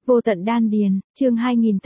Vô tận đan điền, chương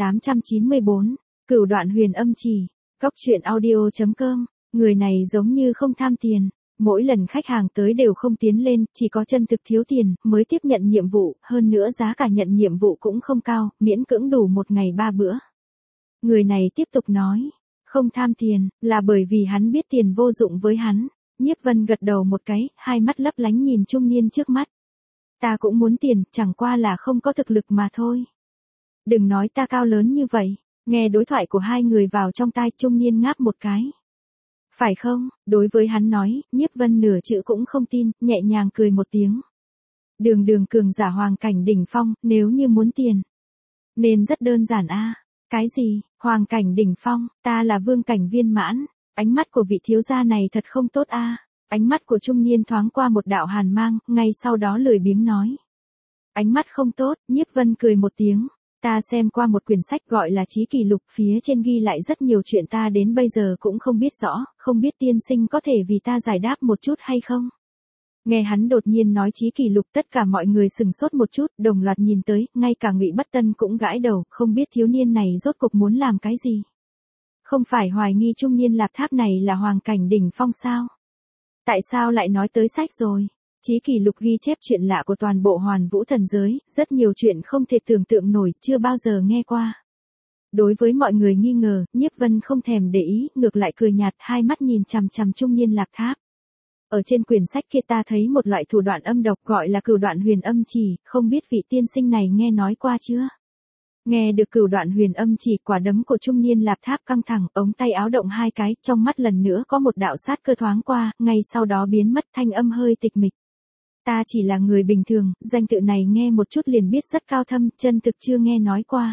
2894, Cửu đoạn huyền âm chỉ, Góc truyện audio.com, người này giống như không tham tiền, mỗi lần khách hàng tới đều không tiến lên, chỉ có chân thực thiếu tiền, mới tiếp nhận nhiệm vụ, hơn nữa giá cả nhận nhiệm vụ cũng không cao, miễn cưỡng đủ một ngày 3 bữa. Người này tiếp tục nói, không tham tiền, là bởi vì hắn biết tiền vô dụng với hắn. Nhiếp Vân gật đầu một cái, hai mắt lấp lánh nhìn trung niên trước mắt. Ta cũng muốn tiền, chẳng qua là không có thực lực mà thôi. Đừng nói ta cao lớn như vậy. Nghe đối thoại của hai người vào trong tai, trung niên ngáp một cái. Phải không? Đối với hắn nói, Nhiếp Vân nửa chữ cũng không tin, nhẹ nhàng cười một tiếng. Đường cường giả hoàng cảnh đỉnh phong, nếu như muốn tiền. Nên rất đơn giản a. Cái gì? Hoàng cảnh đỉnh phong, ta là vương cảnh viên mãn. Ánh mắt của vị thiếu gia này thật không tốt a. Ánh mắt của trung niên thoáng qua một đạo hàn mang, ngay sau đó lười biếng nói. Ánh mắt không tốt, Nhiếp Vân cười một tiếng. Ta xem qua một quyển sách gọi là Chí Kỷ Lục, phía trên ghi lại rất nhiều chuyện ta đến bây giờ cũng không biết rõ, không biết tiên sinh có thể vì ta giải đáp một chút hay không? Nghe hắn đột nhiên nói Chí Kỷ Lục, tất cả mọi người sừng sốt một chút, đồng loạt nhìn tới, ngay cả Ngụy Bất Tân cũng gãi đầu, không biết thiếu niên này rốt cuộc muốn làm cái gì. Không phải hoài nghi trung niên Lạp Tháp này là hoàng cảnh đỉnh phong sao? Tại sao lại nói tới sách rồi? Chí Kỷ Lục ghi chép chuyện lạ của toàn bộ Hoàn Vũ thần giới, rất nhiều chuyện không thể tưởng tượng nổi, chưa bao giờ nghe qua. Đối với mọi người nghi ngờ, Nhiếp Vân không thèm để ý, ngược lại cười nhạt, hai mắt nhìn chằm chằm trung niên Lạp Tháp. Ở trên quyển sách kia ta thấy một loại thủ đoạn âm độc gọi là Cửu đoạn huyền âm chỉ, không biết vị tiên sinh này nghe nói qua chưa? Nghe được Cửu đoạn huyền âm chỉ, quả đấm của trung niên Lạp Tháp căng thẳng, ống tay áo động hai cái, trong mắt lần nữa có một đạo sát cơ thoáng qua, ngay sau đó biến mất, thanh âm hơi tịch mịch. Ta chỉ là người bình thường, danh tự này nghe một chút liền biết rất cao thâm, chân thực chưa nghe nói qua.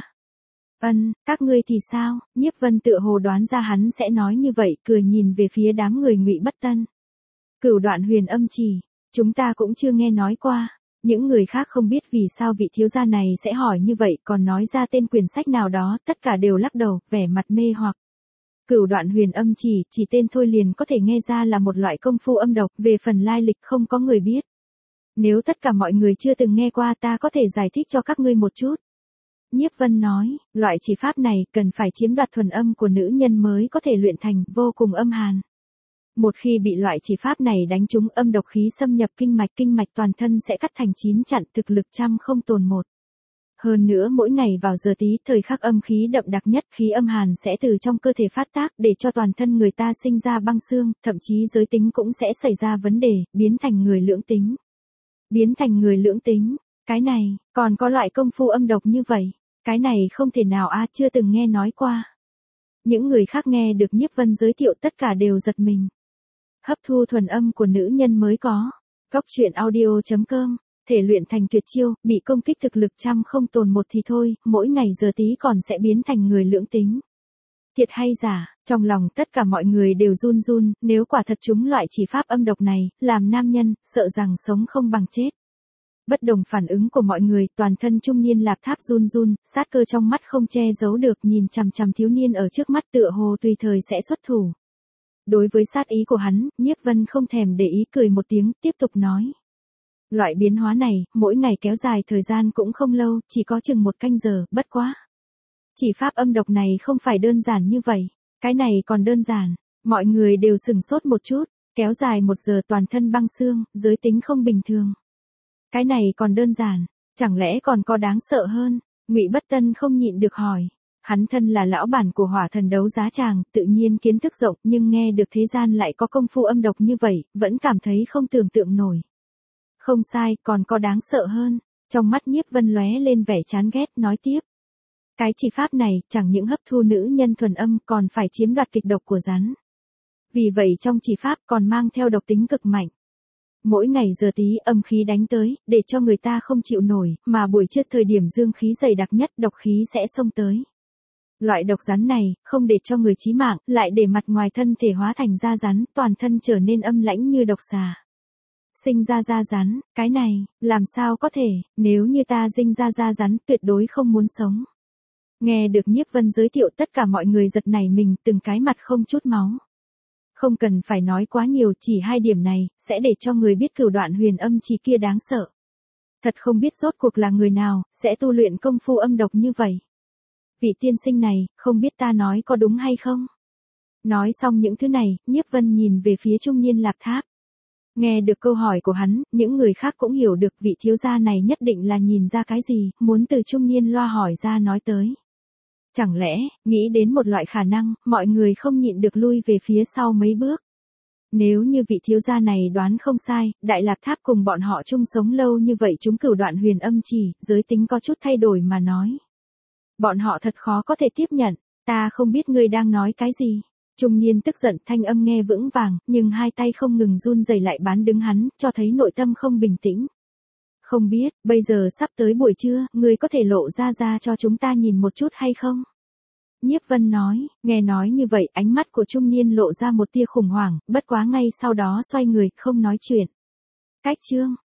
Các ngươi thì sao? Nhiếp Vân tựa hồ đoán ra hắn sẽ nói như vậy, cười nhìn về phía đám người Ngụy Bất Tân. Cửu đoạn huyền âm chỉ, chúng ta cũng chưa nghe nói qua. Những người khác không biết vì sao vị thiếu gia này sẽ hỏi như vậy, còn nói ra tên quyển sách nào đó, tất cả đều lắc đầu, vẻ mặt mê hoặc. Cửu đoạn huyền âm chỉ tên thôi liền có thể nghe ra là một loại công phu âm độc, về phần lai lịch không có người biết. Nếu tất cả mọi người chưa từng nghe qua, ta có thể giải thích cho các ngươi một chút. Nhiếp Vân nói, loại chỉ pháp này cần phải chiếm đoạt thuần âm của nữ nhân mới có thể luyện thành, vô cùng âm hàn. Một khi bị loại chỉ pháp này đánh trúng, âm độc khí xâm nhập kinh mạch toàn thân sẽ cắt thành 9 chặn, thực lực trăm không tồn một. Hơn nữa mỗi ngày vào giờ tí, thời khắc âm khí đậm đặc nhất, khí âm hàn sẽ từ trong cơ thể phát tác, để cho toàn thân người ta sinh ra băng xương, thậm chí giới tính cũng sẽ xảy ra vấn đề, biến thành người lưỡng tính. Cái này, còn có loại công phu âm độc như vậy, cái này không thể nào chưa từng nghe nói qua. Những người khác nghe được Nhiếp Vân giới thiệu tất cả đều giật mình. Hấp thu thuần âm của nữ nhân mới có. Góc truyện audio.com, thể luyện thành tuyệt chiêu, bị công kích thực lực trăm không tồn một thì thôi, mỗi ngày giờ tí còn sẽ biến thành người lưỡng tính. Thiệt hay giả, trong lòng tất cả mọi người đều run run, nếu quả thật chúng loại chỉ pháp âm độc này, làm nam nhân, sợ rằng sống không bằng chết. Bất đồng phản ứng của mọi người, toàn thân trung niên Lạp Tháp run run, sát cơ trong mắt không che giấu được, nhìn chằm chằm thiếu niên ở trước mắt tựa hồ tùy thời sẽ xuất thủ. Đối với sát ý của hắn, Nhiếp Vân không thèm để ý, cười một tiếng, tiếp tục nói. Loại biến hóa này, mỗi ngày kéo dài thời gian cũng không lâu, chỉ có chừng 1 canh giờ, bất quá. Chỉ pháp âm độc này không phải đơn giản như vậy, cái này còn đơn giản, mọi người đều sừng sốt một chút, kéo dài 1 giờ toàn thân băng xương, giới tính không bình thường. Cái này còn đơn giản, chẳng lẽ còn có đáng sợ hơn? Ngụy Bất Tân không nhịn được hỏi. Hắn thân là lão bản của Hỏa Thần đấu giá tràng, tự nhiên kiến thức rộng, nhưng nghe được thế gian lại có công phu âm độc như vậy, vẫn cảm thấy không tưởng tượng nổi. Không sai, còn có đáng sợ hơn. Trong mắt Nhiếp Vân lóe lên vẻ chán ghét, nói tiếp. Cái chỉ pháp này, chẳng những hấp thu nữ nhân thuần âm, còn phải chiếm đoạt kịch độc của rắn. Vì vậy trong chỉ pháp còn mang theo độc tính cực mạnh. Mỗi ngày giờ tí âm khí đánh tới, để cho người ta không chịu nổi, mà buổi trưa thời điểm dương khí dày đặc nhất, độc khí sẽ xông tới. Loại độc rắn này, không để cho người chí mạng, lại để mặt ngoài thân thể hóa thành da rắn, toàn thân trở nên âm lãnh như độc xà. Sinh ra da rắn, cái này, làm sao có thể, nếu như ta sinh ra da rắn, tuyệt đối không muốn sống. Nghe được Nhiếp Vân giới thiệu, tất cả mọi người giật nảy mình, từng cái mặt không chút máu. Không cần phải nói quá nhiều, chỉ 2 điểm này, sẽ để cho người biết cửu đoạn huyền âm chỉ kia đáng sợ. Thật không biết rốt cuộc là người nào, sẽ tu luyện công phu âm độc như vậy. Vị tiên sinh này, không biết ta nói có đúng hay không? Nói xong những thứ này, Nhiếp Vân nhìn về phía trung niên Lạp Tháp. Nghe được câu hỏi của hắn, những người khác cũng hiểu được vị thiếu gia này nhất định là nhìn ra cái gì, muốn từ trung niên loa hỏi ra nói tới. Chẳng lẽ, nghĩ đến một loại khả năng, mọi người không nhịn được lui về phía sau mấy bước. Nếu như vị thiếu gia này đoán không sai, Đại Lạp Tháp cùng bọn họ chung sống lâu như vậy chúng cửu đoạn huyền âm chỉ, giới tính có chút thay đổi mà nói. Bọn họ thật khó có thể tiếp nhận, ta không biết ngươi đang nói cái gì. Trung niên tức giận, thanh âm nghe vững vàng, nhưng hai tay không ngừng run rẩy lại bán đứng hắn, cho thấy nội tâm không bình tĩnh. Không biết, bây giờ sắp tới buổi trưa, ngươi có thể lộ ra cho chúng ta nhìn một chút hay không? Nhiếp Vân nói, nghe nói như vậy, ánh mắt của trung niên lộ ra một tia khủng hoảng, bất quá ngay sau đó xoay người, không nói chuyện. Cách chương